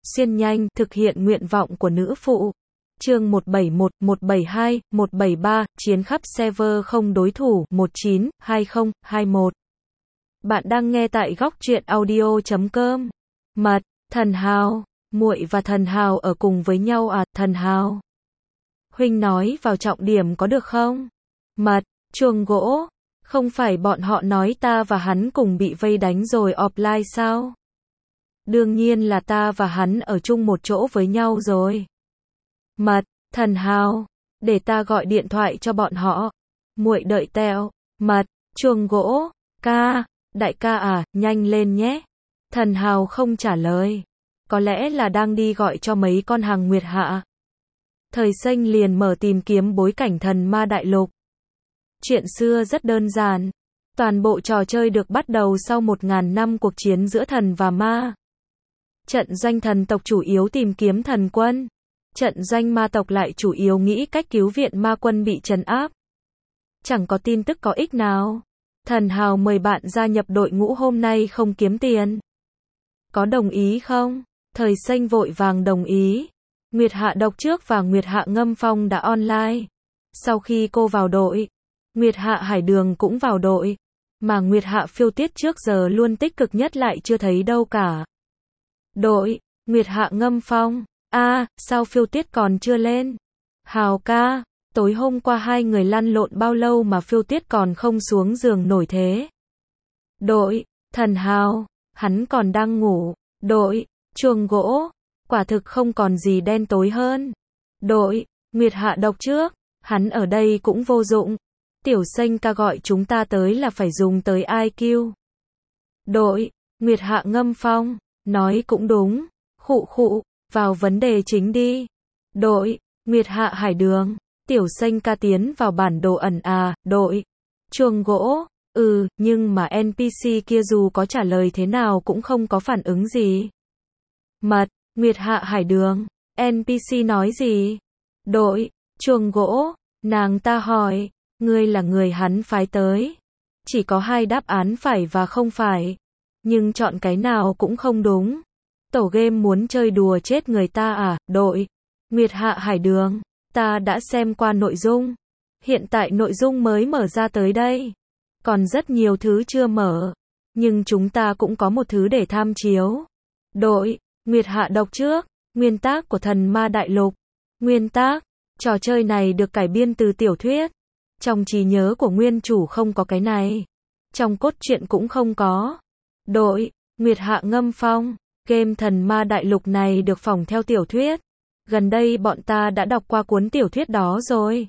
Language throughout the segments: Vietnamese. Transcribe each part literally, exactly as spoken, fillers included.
xuyên nhanh, thực hiện nguyện vọng của nữ phụ. Chương một bảy một, một bảy hai, một bảy ba, chiến khắp server không đối thủ, một chín, hai không, hai mốt. Bạn đang nghe tại góc truyện audio chấm com. Mật, Thần Hào, muội và Thần Hào ở cùng với nhau à, Thần Hào. Huynh nói vào trọng điểm có được không? Mật, chuồng gỗ, không phải bọn họ nói ta và hắn cùng bị vây đánh rồi offline sao? Đương nhiên là ta và hắn ở chung một chỗ với nhau rồi. Mật, Thần Hào, để ta gọi điện thoại cho bọn họ. Muội đợi tẹo. Mật, chuồng gỗ, ca, đại ca à, nhanh lên nhé. Thần Hào không trả lời. Có lẽ là đang đi gọi cho mấy con hàng Nguyệt Hạ. Thời Xanh liền mở tìm kiếm bối cảnh thần ma đại lục. Chuyện xưa rất đơn giản. Toàn bộ trò chơi được bắt đầu sau một ngàn năm cuộc chiến giữa thần và ma. Trận doanh thần tộc chủ yếu tìm kiếm thần quân. Trận doanh ma tộc lại chủ yếu nghĩ cách cứu viện ma quân bị trấn áp. Chẳng có tin tức có ích nào. Thần Hào mời bạn gia nhập đội ngũ hôm nay không kiếm tiền. Có đồng ý không? Thời Xanh vội vàng đồng ý. Nguyệt Hạ độc trước và Nguyệt Hạ ngâm phong đã online. Sau khi cô vào đội, Nguyệt Hạ Hải Đường cũng vào đội. Mà Nguyệt Hạ phiêu tiết trước giờ luôn tích cực nhất lại chưa thấy đâu cả. Đội, Nguyệt Hạ ngâm phong. A, à, sao phiêu tiết còn chưa lên? Hào ca, tối hôm qua hai người lăn lộn bao lâu mà phiêu tiết còn không xuống giường nổi thế? Đội, Thần Hào, hắn còn đang ngủ. Đội, chuồng gỗ, quả thực không còn gì đen tối hơn. Đội, Nguyệt Hạ độc trước, hắn ở đây cũng vô dụng. Tiểu Xanh ca gọi chúng ta tới là phải dùng tới i kiu. Đội, Nguyệt Hạ ngâm phong, nói cũng đúng. Khụ khụ, vào vấn đề chính đi. Đội, Nguyệt Hạ Hải Đường, Tiểu Xanh ca tiến vào bản đồ ẩn à, đội, chuồng gỗ, ừ, nhưng mà en pê xê kia dù có trả lời thế nào cũng không có phản ứng gì. Mật, Nguyệt Hạ Hải Đường, en pê xê nói gì? Đội, chuồng gỗ, nàng ta hỏi, ngươi là người hắn phái tới. Chỉ có hai đáp án phải và không phải. Nhưng chọn cái nào cũng không đúng. Tổ game muốn chơi đùa chết người ta à, đội, Nguyệt Hạ Hải Đường, ta đã xem qua nội dung. Hiện tại nội dung mới mở ra tới đây. Còn rất nhiều thứ chưa mở. Nhưng chúng ta cũng có một thứ để tham chiếu. Đội, Nguyệt Hạ độc trước, nguyên tác của thần ma đại lục. Nguyên tác, trò chơi này được cải biên từ tiểu thuyết. Trong trí nhớ của nguyên chủ không có cái này. Trong cốt truyện cũng không có. Đội, Nguyệt Hạ ngâm phong. Game thần ma đại lục này được phỏng theo tiểu thuyết. Gần đây bọn ta đã đọc qua cuốn tiểu thuyết đó rồi.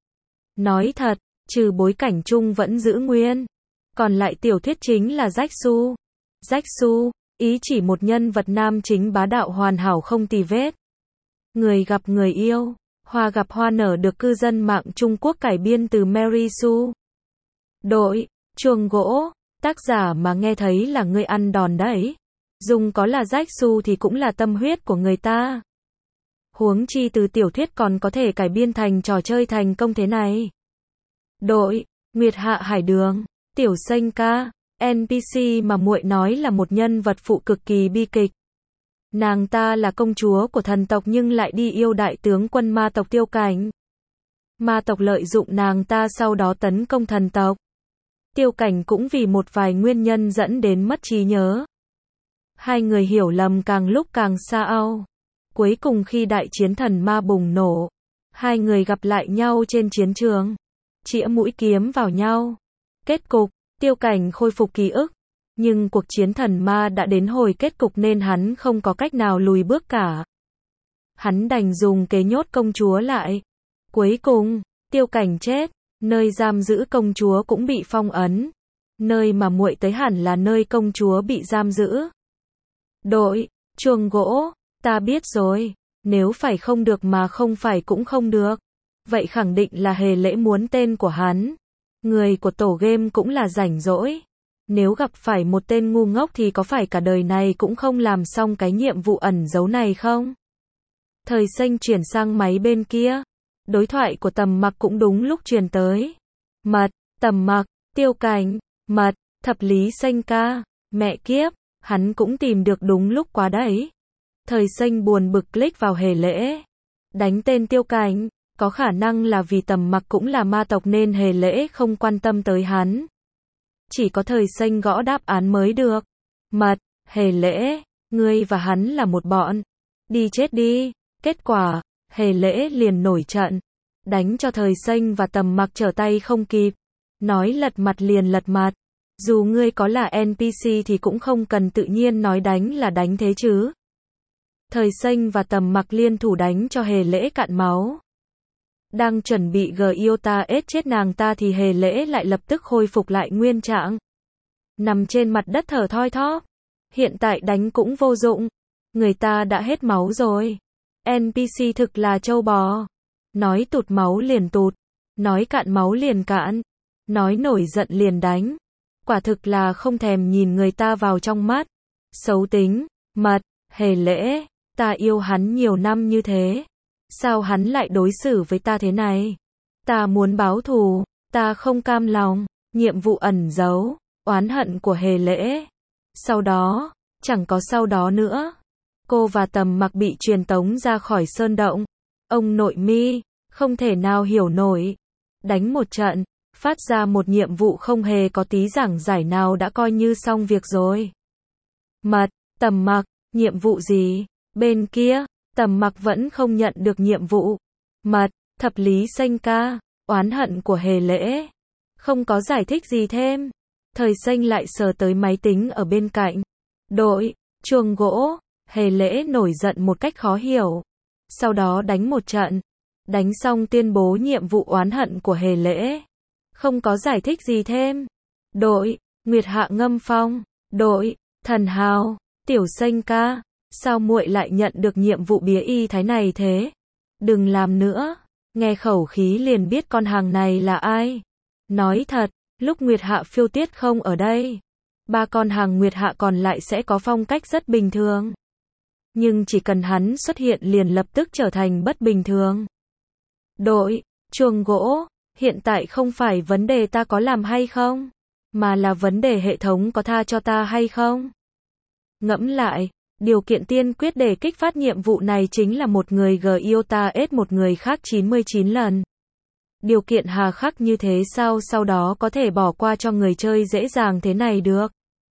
Nói thật, trừ bối cảnh chung vẫn giữ nguyên. Còn lại tiểu thuyết chính là Jacksu. Jacksu, ý chỉ một nhân vật nam chính bá đạo hoàn hảo không tì vết. Người gặp người yêu, hoa gặp hoa nở được cư dân mạng Trung Quốc cải biên từ Mary Sue. Đội, chuồng gỗ, tác giả mà nghe thấy là ngươi ăn đòn đấy. Dùng có là Jacksu thì cũng là tâm huyết của người ta. Huống chi từ tiểu thuyết còn có thể cải biên thành trò chơi thành công thế này. Đội, Nguyệt Hạ Hải Đường, Tiểu Xanh ca, en pê xê mà muội nói là một nhân vật phụ cực kỳ bi kịch. Nàng ta là công chúa của thần tộc nhưng lại đi yêu đại tướng quân ma tộc Tiêu Cảnh. Ma tộc lợi dụng nàng ta sau đó tấn công thần tộc. Tiêu Cảnh cũng vì một vài nguyên nhân dẫn đến mất trí nhớ. Hai người hiểu lầm càng lúc càng xa ao. Cuối cùng khi đại chiến thần ma bùng nổ, hai người gặp lại nhau trên chiến trường. Chĩa mũi kiếm vào nhau. Kết cục, Tiêu Cảnh khôi phục ký ức. Nhưng cuộc chiến thần ma đã đến hồi kết cục nên hắn không có cách nào lùi bước cả. Hắn đành dùng kế nhốt công chúa lại. Cuối cùng, Tiêu Cảnh chết. Nơi giam giữ công chúa cũng bị phong ấn. Nơi mà muội tới hẳn là nơi công chúa bị giam giữ. Đội, chuồng gỗ, ta biết rồi. Nếu phải không được mà không phải cũng không được. Vậy khẳng định là Hề Lễ muốn tên của hắn. Người của tổ game cũng là rảnh rỗi. Nếu gặp phải một tên ngu ngốc thì có phải cả đời này cũng không làm xong cái nhiệm vụ ẩn giấu này không? Thời Xanh chuyển sang máy bên kia. Đối thoại của Tầm Mặc cũng đúng lúc truyền tới. Mật, Tầm Mặc, Tiêu Cảnh, Mật, Thập Lý Xanh ca, mẹ kiếp, hắn cũng tìm được đúng lúc quá đấy. Thời Xanh buồn bực click vào Hề Lễ. Đánh tên Tiêu Cảnh, có khả năng là vì Tầm Mặc cũng là ma tộc nên Hề Lễ không quan tâm tới hắn. Chỉ có Thời Xanh gõ đáp án mới được. Mật, Hề Lễ, ngươi và hắn là một bọn. Đi chết đi. Kết quả, Hề Lễ liền nổi trận. Đánh cho Thời Xanh và Tầm Mặc trở tay không kịp. Nói lật mặt liền lật mặt. Dù ngươi có là en pê xê thì cũng không cần tự nhiên nói đánh là đánh thế chứ. Thời Xanh và Tầm Mặc liên thủ đánh cho Hề Lễ cạn máu. Đang chuẩn bị Giota ết chết nàng ta thì Hề Lễ lại lập tức khôi phục lại nguyên trạng. Nằm trên mặt đất thở thoi thóp. Hiện tại đánh cũng vô dụng. Người ta đã hết máu rồi. en pê xê thực là trâu bò. Nói tụt máu liền tụt. Nói cạn máu liền cạn. Nói nổi giận liền đánh. Quả thực là không thèm nhìn người ta vào trong mắt. Xấu tính. Mật, Hề Lễ, ta yêu hắn nhiều năm như thế. Sao hắn lại đối xử với ta thế này? Ta muốn báo thù. Ta không cam lòng. Nhiệm vụ ẩn giấu. Oán hận của Hề Lễ. Sau đó, chẳng có sau đó nữa. Cô và Tầm Mặc bị truyền tống ra khỏi sơn động. Ông nội mi, không thể nào hiểu nổi. Đánh một trận, phát ra một nhiệm vụ không hề có tí giảng giải nào đã coi như xong việc rồi. Mật, Tầm Mặc, nhiệm vụ gì? Bên kia, Tầm Mặc vẫn không nhận được nhiệm vụ. Mật, Thập Lý Xanh ca, oán hận của Hề Lễ. Không có giải thích gì thêm. Thời Xanh lại sờ tới máy tính ở bên cạnh. Đội, chuông gỗ, Hề Lễ nổi giận một cách khó hiểu. Sau đó đánh một trận. Đánh xong tuyên bố nhiệm vụ oán hận của Hề Lễ. Không có giải thích gì thêm. Đội, Nguyệt Hạ Ngâm Phong. Đội, Thần Hào, Tiểu Xanh ca. Sao muội lại nhận được nhiệm vụ bía y thái này thế? Đừng làm nữa. Nghe khẩu khí liền biết con hàng này là ai. Nói thật, lúc Nguyệt Hạ phiêu tiết không ở đây, ba con hàng Nguyệt Hạ còn lại sẽ có phong cách rất bình thường. Nhưng chỉ cần hắn xuất hiện liền lập tức trở thành bất bình thường. Đội, chuông gỗ, hiện tại không phải vấn đề ta có làm hay không, mà là vấn đề hệ thống có tha cho ta hay không. Ngẫm lại, điều kiện tiên quyết để kích phát nhiệm vụ này chính là một người Giota ết một người khác chín mươi chín lần. Điều kiện hà khắc như thế sao sau đó có thể bỏ qua cho người chơi dễ dàng thế này được.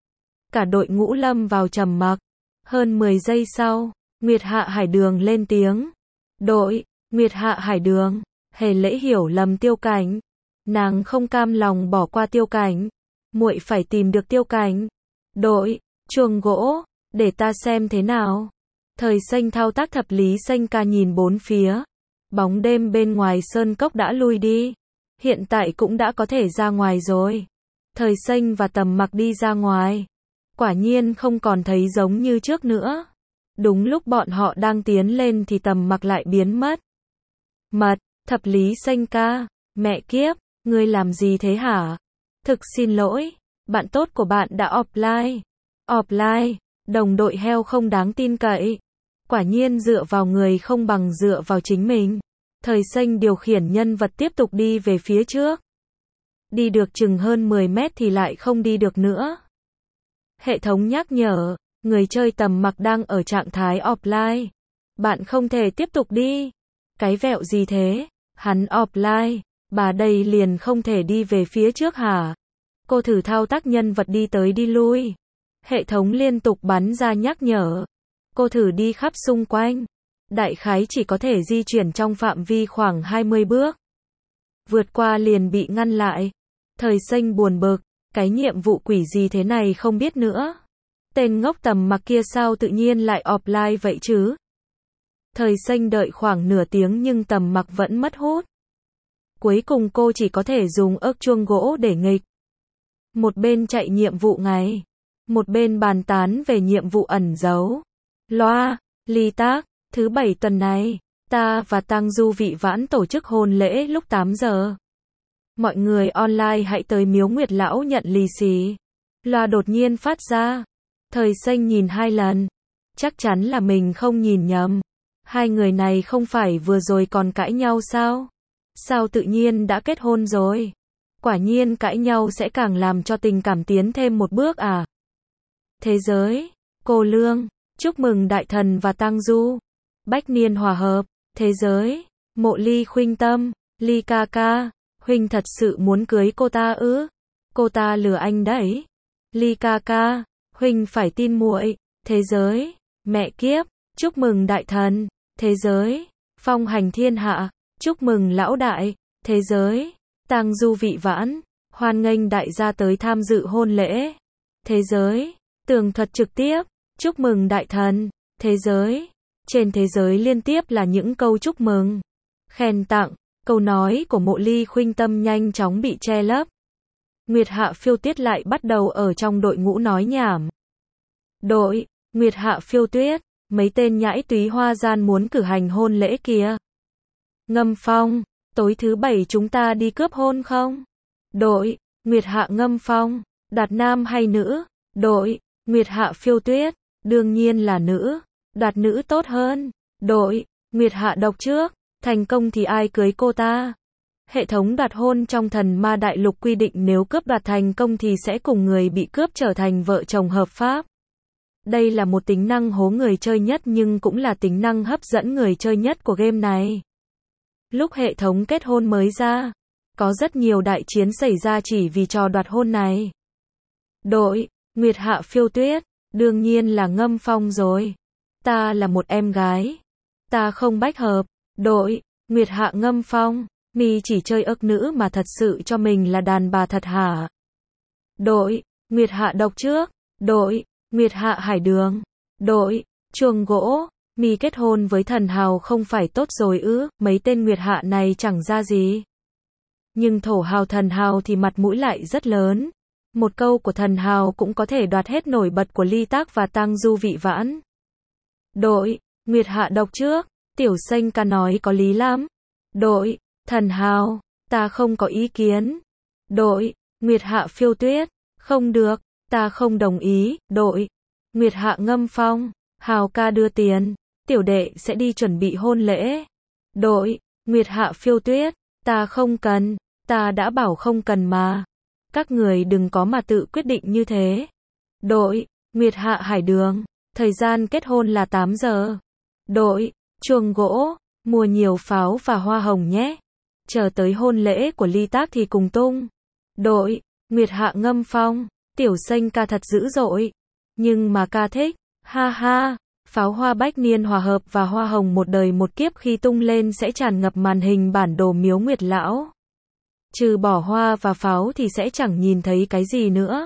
Cả đội ngũ lâm vào trầm mặc. Hơn mười giây sau, Nguyệt Hạ Hải Đường lên tiếng. Đội, Nguyệt Hạ Hải Đường, Hề Lễ hiểu lầm Tiêu Cảnh. Nàng không cam lòng bỏ qua Tiêu Cảnh. Muội phải tìm được Tiêu Cảnh. Đội, chuông gỗ, để ta xem thế nào. Thời Xanh thao tác Thập Lý Xanh ca nhìn bốn phía. Bóng đêm bên ngoài sơn cốc đã lui đi. Hiện tại cũng đã có thể ra ngoài rồi. Thời Xanh và Tầm Mặc đi ra ngoài. Quả nhiên không còn thấy giống như trước nữa. Đúng lúc bọn họ đang tiến lên thì Tầm Mặc lại biến mất. Mật, Thập Lý Xanh ca, mẹ kiếp, ngươi làm gì thế hả? Thực xin lỗi, bạn tốt của bạn đã offline. Offline, đồng đội heo không đáng tin cậy. Quả nhiên dựa vào người không bằng dựa vào chính mình. Thời Xanh điều khiển nhân vật tiếp tục đi về phía trước. Đi được chừng hơn mười mét thì lại không đi được nữa. Hệ thống nhắc nhở, người chơi Tầm Mặc đang ở trạng thái offline. Bạn không thể tiếp tục đi. Cái vẹo gì thế? Hắn offline, bà đây liền không thể đi về phía trước hả? Cô thử thao tác nhân vật đi tới đi lui. Hệ thống liên tục bắn ra nhắc nhở. Cô thử đi khắp xung quanh. Đại khái chỉ có thể di chuyển trong phạm vi khoảng hai mươi bước. Vượt qua liền bị ngăn lại. Thời Xanh buồn bực. Cái nhiệm vụ quỷ gì thế này không biết nữa. Tên ngốc Tầm Mặc kia sao tự nhiên lại offline vậy chứ? Thời Xanh đợi khoảng nửa tiếng nhưng Tầm Mặc vẫn mất hút. Cuối cùng cô chỉ có thể dùng ớt chuông gỗ để nghịch. Một bên chạy nhiệm vụ ngày. Một bên bàn tán về nhiệm vụ ẩn giấu. Loa, ly tác, thứ bảy tuần này, ta và Tăng Du Vị Vãn tổ chức hôn lễ lúc tám giờ. Mọi người online hãy tới miếu Nguyệt Lão nhận lì xì. Loa đột nhiên phát ra. Thời Xanh nhìn hai lần. Chắc chắn là mình không nhìn nhầm. Hai người này không phải vừa rồi còn cãi nhau sao? Sao tự nhiên đã kết hôn rồi? Quả nhiên cãi nhau sẽ càng làm cho tình cảm tiến thêm một bước à? Thế giới, cô Lương, Chúc mừng Đại Thần và Tang Du. Bách niên hòa hợp, thế giới. Mộ Ly khuynh tâm, Ly ca ca, huynh thật sự muốn cưới cô ta ư? Cô ta lừa anh đấy. Ly ca ca, huynh phải tin muội. Thế giới. Mẹ kiếp, chúc mừng Đại Thần. Thế giới. Phong hành thiên hạ, chúc mừng lão đại. Thế giới. Tang Du vị vãn, hoan nghênh đại gia tới tham dự hôn lễ. Thế giới. Tường thuật trực tiếp, chúc mừng Đại Thần. Thế giới. Trên thế giới liên tiếp là những câu chúc mừng, khen tặng. Câu nói của Mộ Ly khuynh tâm nhanh chóng bị che lấp. Nguyệt Hạ Phiêu Tuyết lại bắt đầu ở trong đội ngũ nói nhảm. Đội, Nguyệt Hạ Phiêu Tuyết, mấy tên nhãi túy hoa gian muốn cử hành hôn lễ kìa. Ngâm Phong, tối thứ bảy chúng ta đi cướp hôn không? Đội, Nguyệt Hạ Ngâm Phong, đoạt nam hay nữ? Đội, Nguyệt Hạ Phiêu Tuyết, đương nhiên là nữ, đoạt nữ tốt hơn. Đội, Nguyệt Hạ độc trước, thành công thì ai cưới cô ta? Hệ thống đoạt hôn trong Thần Ma Đại Lục quy định nếu cướp đoạt thành công thì sẽ cùng người bị cướp trở thành vợ chồng hợp pháp. Đây là một tính năng hố người chơi nhất nhưng cũng là tính năng hấp dẫn người chơi nhất của game này. Lúc hệ thống kết hôn mới ra, có rất nhiều đại chiến xảy ra chỉ vì trò đoạt hôn này. Đội, Nguyệt Hạ Phiêu Tuyết, đương nhiên là Ngâm Phong rồi. Ta là một em gái. Ta không bách hợp. Đội, Nguyệt Hạ Ngâm Phong, mi chỉ chơi ức nữ mà thật sự cho mình là đàn bà thật hả? Đội, Nguyệt Hạ độc trước. Đội, Nguyệt Hạ hải đường. Đội, chuồng gỗ, mi kết hôn với thần hào không phải tốt rồi ư? Mấy tên Nguyệt Hạ này chẳng ra gì. Nhưng thổ hào thần hào thì mặt mũi lại rất lớn. Một câu của thần hào cũng có thể đoạt hết nổi bật của Ly Tác và Tang Du vị vãn. Đội, Nguyệt Hạ độc trước. Tiểu Xanh ca nói có lý lắm. Đội, thần hào, ta không có ý kiến. Đội, Nguyệt Hạ Phiêu Tuyết, không được, ta không đồng ý. Đội, Nguyệt Hạ Ngâm Phong, hào ca đưa tiền, tiểu đệ sẽ đi chuẩn bị hôn lễ. Đội, Nguyệt Hạ Phiêu Tuyết, ta không cần, ta đã bảo không cần mà. Các người đừng có mà tự quyết định như thế. Đội, Nguyệt Hạ hải đường, thời gian kết hôn là tám giờ. Đội, chuồng gỗ, mua nhiều pháo và hoa hồng nhé. Chờ tới hôn lễ của Ly Tác thì cùng tung. Đội, Nguyệt Hạ Ngâm Phong, Tiểu Xanh ca thật dữ dội. Nhưng mà ca thích, ha ha, pháo hoa bách niên hòa hợp và hoa hồng một đời một kiếp khi tung lên sẽ tràn ngập màn hình bản đồ miếu Nguyệt Lão. Trừ bỏ hoa và pháo thì sẽ chẳng nhìn thấy cái gì nữa.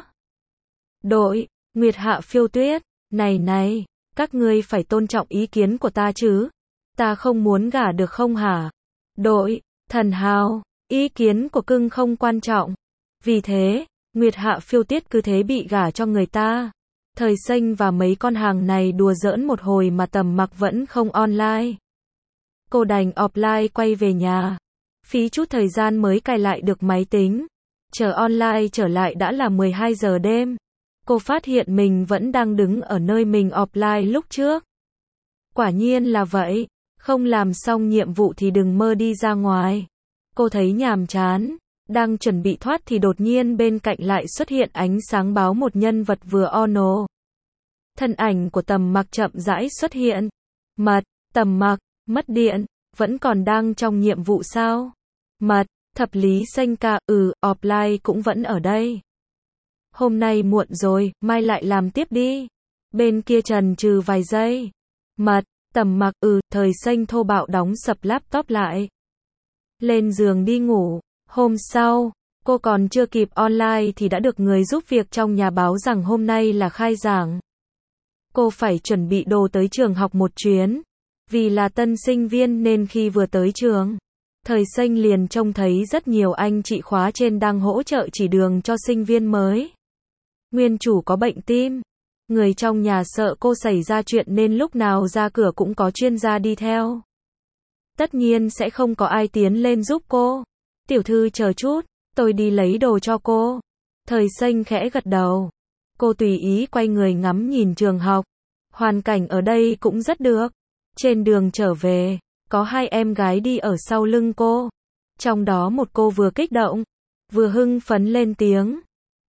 Đội, Nguyệt Hạ Phiêu Tuyết, này này, các ngươi phải tôn trọng ý kiến của ta chứ. Ta không muốn gả được không hả? Đội, thần hào, ý kiến của cưng không quan trọng. Vì thế, Nguyệt Hạ Phiêu Tuyết cứ thế bị gả cho người ta. Thời Xanh và mấy con hàng này đùa giỡn một hồi mà Tầm Mặc vẫn không online. Cô đành offline quay về nhà. Phí chút thời gian mới cài lại được máy tính. Chờ online trở lại đã là mười hai giờ đêm. Cô phát hiện mình vẫn đang đứng ở nơi mình offline lúc trước. Quả nhiên là vậy. Không làm xong nhiệm vụ thì đừng mơ đi ra ngoài. Cô thấy nhàm chán. Đang chuẩn bị thoát thì đột nhiên bên cạnh lại xuất hiện ánh sáng báo một nhân vật vừa ono. Thân ảnh của Tầm Mặc chậm rãi xuất hiện. Mật, Tầm Mặc, mất điện, vẫn còn đang trong nhiệm vụ sao? Mật, thập lý xanh ca, ừ, offline cũng vẫn ở đây. Hôm nay muộn rồi, mai lại làm tiếp đi. Bên kia chần chừ vài giây. Mật, Tầm Mặc, ừ, thời xanh thô bạo đóng sập laptop lại. Lên giường đi ngủ. Hôm sau, cô còn chưa kịp online thì đã được người giúp việc trong nhà báo rằng hôm nay là khai giảng. Cô phải chuẩn bị đồ tới trường học một chuyến. Vì là tân sinh viên nên khi vừa tới trường, thời xanh liền trông thấy rất nhiều anh chị khóa trên đang hỗ trợ chỉ đường cho sinh viên mới. Nguyên chủ có bệnh tim. Người trong nhà sợ cô xảy ra chuyện nên lúc nào ra cửa cũng có chuyên gia đi theo. Tất nhiên sẽ không có ai tiến lên giúp cô. Tiểu thư chờ chút, tôi đi lấy đồ cho cô. Thời xanh khẽ gật đầu. Cô tùy ý quay người ngắm nhìn trường học. Hoàn cảnh ở đây cũng rất được. Trên đường trở về, có hai em gái đi ở sau lưng cô. Trong đó một cô vừa kích động, vừa hưng phấn lên tiếng.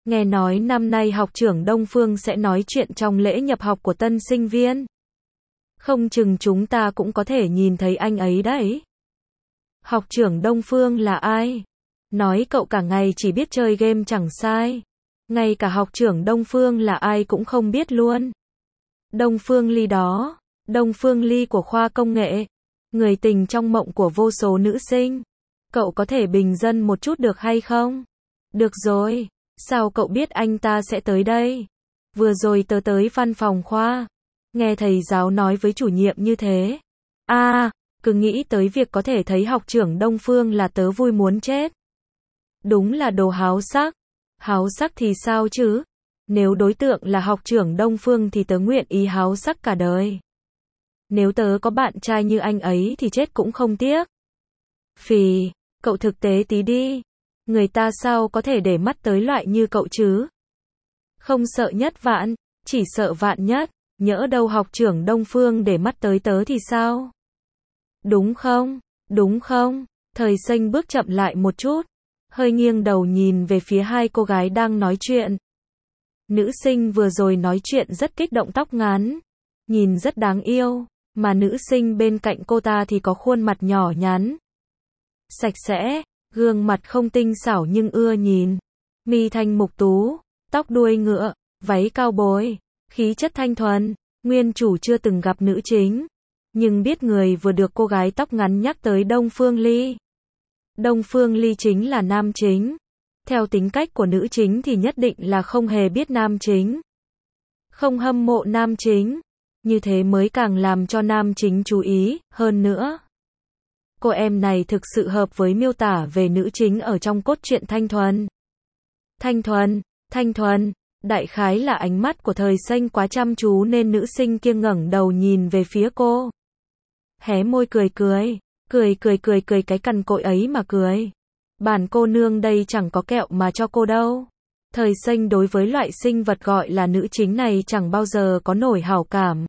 Nghe nói năm nay học trưởng Đông Phương sẽ nói chuyện trong lễ nhập học của tân sinh viên. Không chừng chúng ta cũng có thể nhìn thấy anh ấy đấy. Học trưởng Đông Phương là ai? Nói cậu cả ngày chỉ biết chơi game chẳng sai. Ngay cả học trưởng Đông Phương là ai cũng không biết luôn. Đông Phương Ly đó. Đông Phương Ly của khoa công nghệ. Người tình trong mộng của vô số nữ sinh. Cậu có thể bình dân một chút được hay không? Được rồi. Sao cậu biết anh ta sẽ tới đây? Vừa rồi tớ tới văn phòng khoa. Nghe thầy giáo nói với chủ nhiệm như thế. À, cứ nghĩ tới việc có thể thấy học trưởng Đông Phương là tớ vui muốn chết. Đúng là đồ háo sắc. Háo sắc thì sao chứ? Nếu đối tượng là học trưởng Đông Phương thì tớ nguyện ý háo sắc cả đời. Nếu tớ có bạn trai như anh ấy thì chết cũng không tiếc. Phì, cậu thực tế tí đi. Người ta sao có thể để mắt tới loại như cậu chứ? Không sợ nhất vạn, chỉ sợ vạn nhất. Nhỡ đâu học trưởng Đông Phương để mắt tới tớ thì sao? Đúng không? Đúng không? Thời Xanh bước chậm lại một chút. Hơi nghiêng đầu nhìn về phía hai cô gái đang nói chuyện. Nữ sinh vừa rồi nói chuyện rất kích động, tóc ngắn. Nhìn rất đáng yêu. Mà nữ sinh bên cạnh cô ta thì có khuôn mặt nhỏ nhắn. Sạch sẽ. Gương mặt không tinh xảo nhưng ưa nhìn. Mi thanh mục tú. Tóc đuôi ngựa. Váy cao bồi. Khí chất thanh thuần. Nguyên chủ chưa từng gặp nữ chính. Nhưng biết người vừa được cô gái tóc ngắn nhắc tới Đông Phương Ly. Đông Phương Ly chính là nam chính. Theo tính cách của nữ chính thì nhất định là không hề biết nam chính. Không hâm mộ nam chính. Như thế mới càng làm cho nam chính chú ý, hơn nữa. Cô em này thực sự hợp với miêu tả về nữ chính ở trong cốt truyện thanh thuần. Thanh thuần, thanh thuần, đại khái là ánh mắt của Thời Xanh quá chăm chú nên nữ sinh kia ngẩng đầu nhìn về phía cô. Hé môi cười cười, cười cười cười cười cái cằn cội ấy mà cười. Bản cô nương đây chẳng có kẹo mà cho cô đâu. Thời Xanh đối với loại sinh vật gọi là nữ chính này chẳng bao giờ có nổi hảo cảm.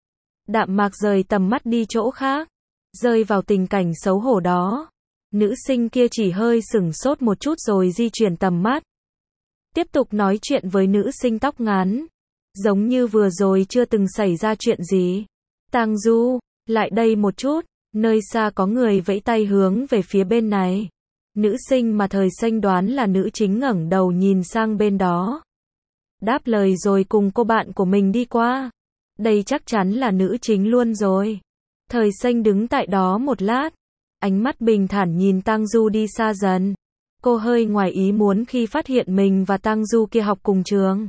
Đạm Mạc rời tầm mắt đi chỗ khác, rơi vào tình cảnh xấu hổ đó. Nữ sinh kia chỉ hơi sửng sốt một chút rồi di chuyển tầm mắt. Tiếp tục nói chuyện với nữ sinh tóc ngắn. Giống như vừa rồi chưa từng xảy ra chuyện gì. Tang Du, lại đây một chút, nơi xa có người vẫy tay hướng về phía bên này. Nữ sinh mà Thời Xanh đoán là nữ chính ngẩng đầu nhìn sang bên đó. Đáp lời rồi cùng cô bạn của mình đi qua. Đây chắc chắn là nữ chính luôn rồi. Thời Xanh đứng tại đó một lát. Ánh mắt bình thản nhìn Tang Du đi xa dần. Cô hơi ngoài ý muốn khi phát hiện mình và Tang Du kia học cùng trường.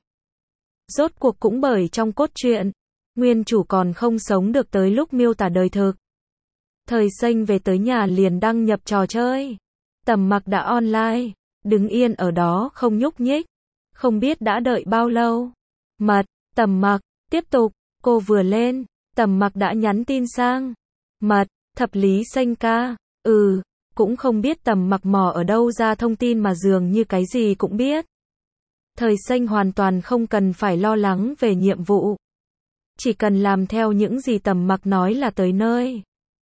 Rốt cuộc cũng bởi trong cốt truyện, nguyên chủ còn không sống được tới lúc miêu tả đời thực. Thời Xanh về tới nhà liền đăng nhập trò chơi. Tầm Mặc đã online, đứng yên ở đó không nhúc nhích. Không biết đã đợi bao lâu. Mật, Tầm Mặc, tiếp tục, cô vừa lên, Tầm Mặc đã nhắn tin sang. Mật, Thập Lý Xanh ca, ừ, cũng không biết Tầm Mặc mò ở đâu ra thông tin mà dường như cái gì cũng biết. Thời Xanh hoàn toàn không cần phải lo lắng về nhiệm vụ. Chỉ cần làm theo những gì Tầm Mặc nói là tới nơi.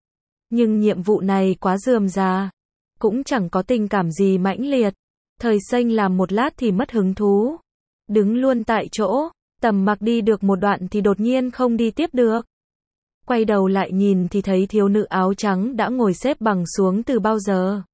Nhưng nhiệm vụ này quá rườm rà. Cũng chẳng có tình cảm gì mãnh liệt. Thời Xanh làm một lát thì mất hứng thú. Đứng luôn tại chỗ, Tầm Mặc đi được một đoạn thì đột nhiên không đi tiếp được. Quay đầu lại nhìn thì thấy thiếu nữ áo trắng đã ngồi xếp bằng xuống từ bao giờ.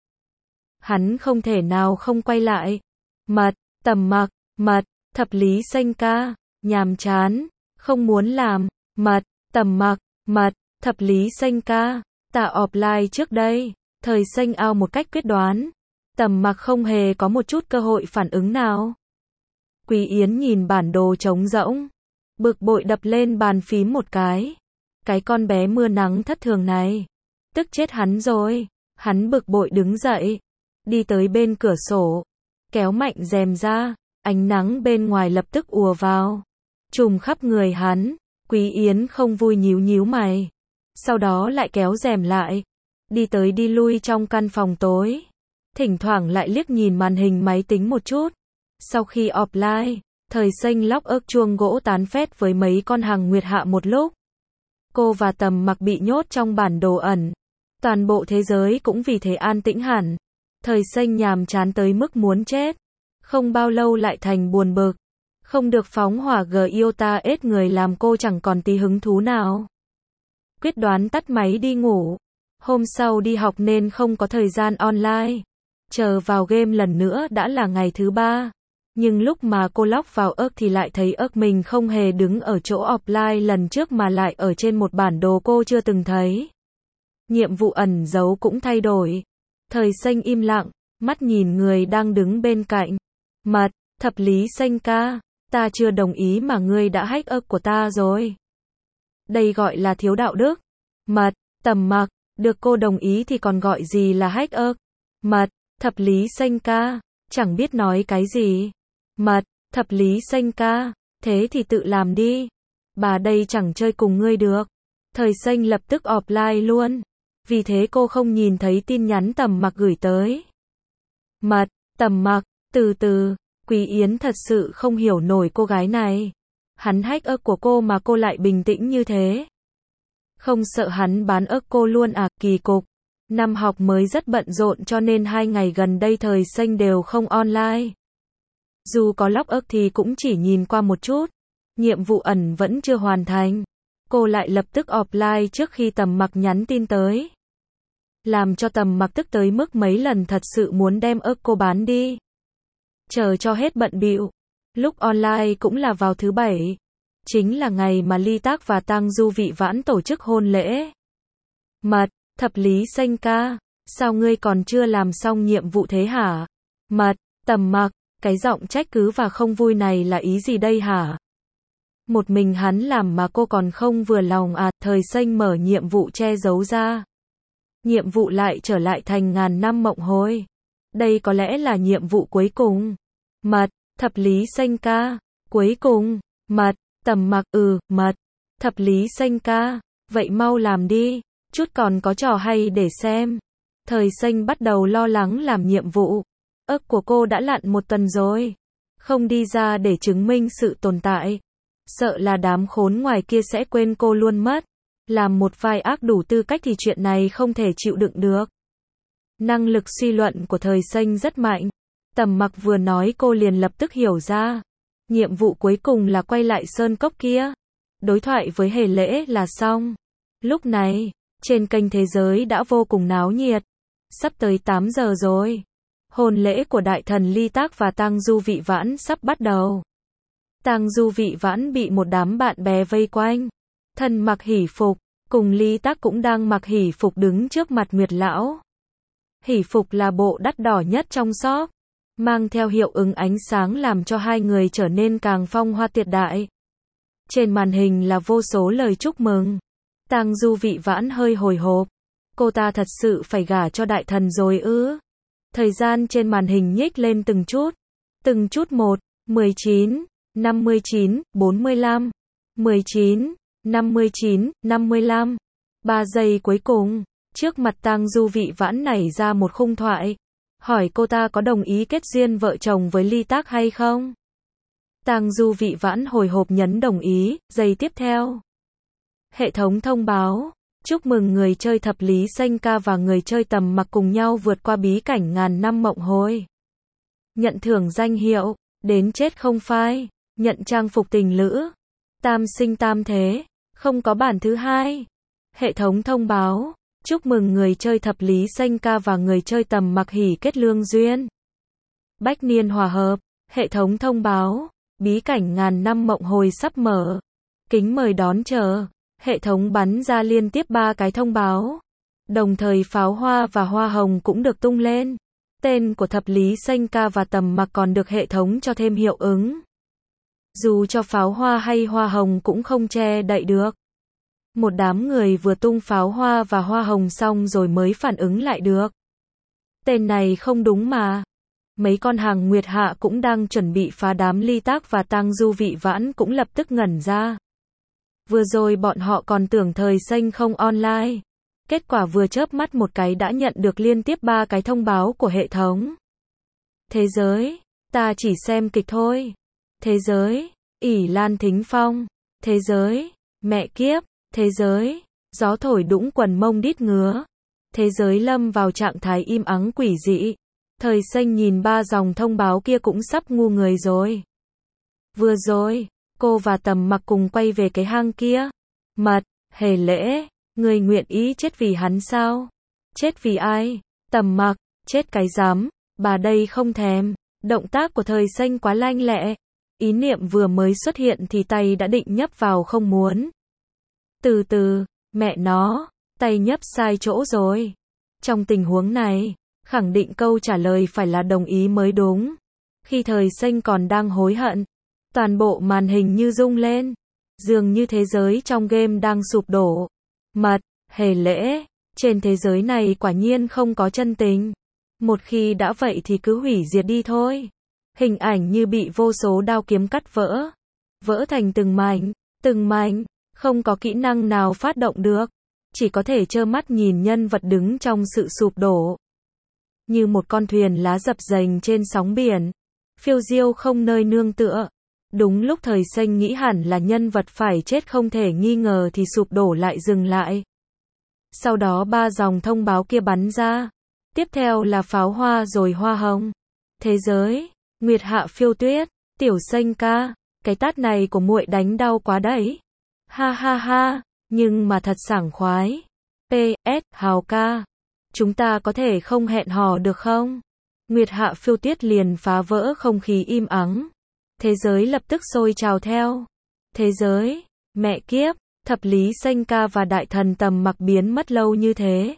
Hắn không thể nào không quay lại. Mật, Tầm Mặc, Mật, Thập Lý Xanh ca, nhàm chán, không muốn làm. Mật, Tầm Mặc, Mật, Thập Lý Xanh ca, ta offline trước đây. Thời Xanh ao một cách quyết đoán. Tầm Mặc không hề có một chút cơ hội phản ứng nào. Quý Yến nhìn bản đồ trống rỗng, bực bội đập lên bàn phím một cái. Cái con bé mưa nắng thất thường này, tức chết hắn rồi. Hắn bực bội đứng dậy, đi tới bên cửa sổ, kéo mạnh rèm ra, ánh nắng bên ngoài lập tức ùa vào, trùm khắp người hắn. Quý Yến không vui nhíu nhíu mày, sau đó lại kéo rèm lại, đi tới đi lui trong căn phòng tối, thỉnh thoảng lại liếc nhìn màn hình máy tính một chút. Sau khi offline, Thời Xanh lóc ớt chuông gỗ tán phét với mấy con hàng nguyệt hạ một lúc. Cô và Tầm Mặc bị nhốt trong bản đồ ẩn. Toàn bộ thế giới cũng vì thế an tĩnh hẳn. Thời Xanh nhàm chán tới mức muốn chết. Không bao lâu lại thành buồn bực. Không được phóng hỏa g iota ết người làm cô chẳng còn tí hứng thú nào. Quyết đoán tắt máy đi ngủ. Hôm sau đi học nên không có thời gian online. Chờ vào game lần nữa đã là ngày thứ ba. Nhưng lúc mà cô log vào ớt thì lại thấy ớt mình không hề đứng ở chỗ offline lần trước mà lại ở trên một bản đồ cô chưa từng thấy. Nhiệm vụ ẩn giấu cũng thay đổi. Thời xanh im lặng, mắt nhìn người đang đứng bên cạnh. Mật, thập lý xanh ca, ta chưa đồng ý mà ngươi đã hack ớt của ta rồi. Đây gọi là thiếu đạo đức. Mật, tầm mặc, được cô đồng ý thì còn gọi gì là hack ớt. Mật, thập lý xanh ca, chẳng biết nói cái gì. Mật, thập lý xanh ca, thế thì tự làm đi. Bà đây chẳng chơi cùng ngươi được. Thời xanh lập tức offline luôn. Vì thế cô không nhìn thấy tin nhắn tầm mặc gửi tới. Mật, tầm mặc, từ từ, Quý Yến thật sự không hiểu nổi cô gái này. Hắn hack ớt của cô mà cô lại bình tĩnh như thế. Không sợ hắn bán ớt cô luôn à, kỳ cục. Năm học mới rất bận rộn cho nên hai ngày gần đây thời xanh đều không online. Dù có log ớt thì cũng chỉ nhìn qua một chút. Nhiệm vụ ẩn vẫn chưa hoàn thành. Cô lại lập tức offline trước khi tầm mặc nhắn tin tới. Làm cho tầm mặc tức tới mức mấy lần thật sự muốn đem ớt cô bán đi. Chờ cho hết bận bịu. Lúc online cũng là vào thứ bảy. Chính là ngày mà Ly Tác và Tang Du Vị Vãn tổ chức hôn lễ. Mật, thập lý xanh ca, sao ngươi còn chưa làm xong nhiệm vụ thế hả? Mật, tầm mặc, cái giọng trách cứ và không vui này là ý gì đây hả? Một mình hắn làm mà cô còn không vừa lòng à? Thời xanh mở nhiệm vụ che giấu ra. Nhiệm vụ lại trở lại thành ngàn năm mộng hồi. Đây có lẽ là nhiệm vụ cuối cùng. Mật, thập lý xanh ca, cuối cùng. Mật, tầm mặc, ừ, mật, thập lý xanh ca, vậy mau làm đi, chút còn có trò hay để xem. Thời xanh bắt đầu lo lắng làm nhiệm vụ. Ớt của cô đã lặn một tuần rồi. Không đi ra để chứng minh sự tồn tại. Sợ là đám khốn ngoài kia sẽ quên cô luôn mất. Làm một vai ác đủ tư cách thì chuyện này không thể chịu đựng được. Năng lực suy luận của thời xanh rất mạnh. Tầm mặc vừa nói cô liền lập tức hiểu ra. Nhiệm vụ cuối cùng là quay lại sơn cốc kia. Đối thoại với Hề Lễ là xong. Lúc này, trên kênh Thế Giới đã vô cùng náo nhiệt. Sắp tới tám giờ rồi. Hôn lễ của đại thần Ly Tác và Tang Du Vị Vãn sắp bắt đầu. Tang Du Vị Vãn bị một đám bạn bè vây quanh. Thân mặc hỷ phục, cùng Ly Tác cũng đang mặc hỷ phục đứng trước mặt Nguyệt Lão. Hỷ phục là bộ đắt đỏ nhất trong shop. Mang theo hiệu ứng ánh sáng làm cho hai người trở nên càng phong hoa tuyệt đại. Trên màn hình là vô số lời chúc mừng. Tang Du Vị Vãn hơi hồi hộp. Cô ta thật sự phải gả cho đại thần rồi ư? Thời gian trên màn hình nhích lên từng chút. Từng chút một, mười chín, năm mươi chín, bốn mươi lăm, mười chín, năm mươi chín, năm mươi lăm. ba giây cuối cùng, trước mặt Tang Du Vị Vãn nảy ra một khung thoại. Hỏi cô ta có đồng ý kết duyên vợ chồng với Ly Tác hay không? Tang Du Vị Vãn hồi hộp nhấn đồng ý, giây tiếp theo. Hệ thống thông báo, chúc mừng người chơi thập lý xanh ca và người chơi tầm mặc cùng nhau vượt qua bí cảnh ngàn năm mộng hồi. Nhận thưởng danh hiệu, đến chết không phai, nhận trang phục tình lữ, tam sinh tam thế, không có bản thứ hai. Hệ thống thông báo, chúc mừng người chơi thập lý xanh ca và người chơi tầm mặc hỷ kết lương duyên. Bách niên hòa hợp, hệ thống thông báo, bí cảnh ngàn năm mộng hồi sắp mở. Kính mời đón chờ. Hệ thống bắn ra liên tiếp ba cái thông báo. Đồng thời pháo hoa và hoa hồng cũng được tung lên. Tên của thập lý xanh ca và tầm mặc còn được hệ thống cho thêm hiệu ứng. Dù cho pháo hoa hay hoa hồng cũng không che đậy được. Một đám người vừa tung pháo hoa và hoa hồng xong rồi mới phản ứng lại được. Tên này không đúng mà. Mấy con hàng Nguyệt Hạ cũng đang chuẩn bị phá đám Ly Tác và Tang Du Vị Vãn cũng lập tức ngẩn ra. Vừa rồi bọn họ còn tưởng thời xanh không online. Kết quả vừa chớp mắt một cái đã nhận được liên tiếp ba cái thông báo của hệ thống. Thế giới, ta chỉ xem kịch thôi. Thế giới, ỷ lan thính phong. Thế giới, mẹ kiếp. Thế giới, gió thổi đũng quần mông đít ngứa. Thế giới lâm vào trạng thái im ắng quỷ dị. Thời xanh nhìn ba dòng thông báo kia cũng sắp ngu người rồi. Vừa rồi, cô và Tầm Mặc cùng quay về cái hang kia. Mật, Hề Lễ, người nguyện ý chết vì hắn sao? Chết vì ai? Tầm Mặc, chết cái dám, bà đây không thèm. Động tác của thời xanh quá lanh lẹ. Ý niệm vừa mới xuất hiện thì tay đã định nhấp vào không muốn. Từ từ, mẹ nó, tay nhấp sai chỗ rồi. Trong tình huống này, khẳng định câu trả lời phải là đồng ý mới đúng. Khi thời xanh còn đang hối hận, toàn bộ màn hình như rung lên. Dường như thế giới trong game đang sụp đổ. Mật, Hề Lễ, trên thế giới này quả nhiên không có chân tình. Một khi đã vậy thì cứ hủy diệt đi thôi. Hình ảnh như bị vô số đao kiếm cắt vỡ. Vỡ thành từng mảnh, từng mảnh, không có kỹ năng nào phát động được. Chỉ có thể trơ mắt nhìn nhân vật đứng trong sự sụp đổ. Như một con thuyền lá dập dềnh trên sóng biển. Phiêu diêu không nơi nương tựa. Đúng lúc thời xanh nghĩ hẳn là nhân vật phải chết không thể nghi ngờ thì sụp đổ lại dừng lại. Sau đó ba dòng thông báo kia bắn ra. Tiếp theo là pháo hoa rồi hoa hồng. Thế giới, Nguyệt Hạ Phiêu Tuyết, Tiểu Xanh ca, cái tát này của muội đánh đau quá đấy. Ha ha ha, nhưng mà thật sảng khoái. pê ét Hào ca, chúng ta có thể không hẹn hò được không? Nguyệt Hạ Phiêu Tuyết liền phá vỡ không khí im ắng. Thế giới lập tức sôi trào theo. Thế giới, mẹ kiếp, Thập Lý Xanh ca và Đại Thần Tầm Mặc biến mất lâu như thế.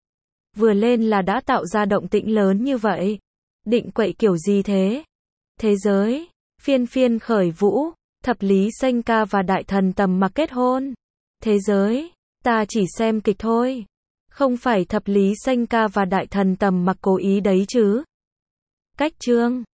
Vừa lên là đã tạo ra động tĩnh lớn như vậy. Định quậy kiểu gì thế? Thế giới, phiên phiên khởi vũ, Thập Lý Xanh ca và Đại Thần Tầm Mặc kết hôn. Thế giới, ta chỉ xem kịch thôi. Không phải Thập Lý Xanh ca và Đại Thần Tầm Mặc cố ý đấy chứ. Cách chương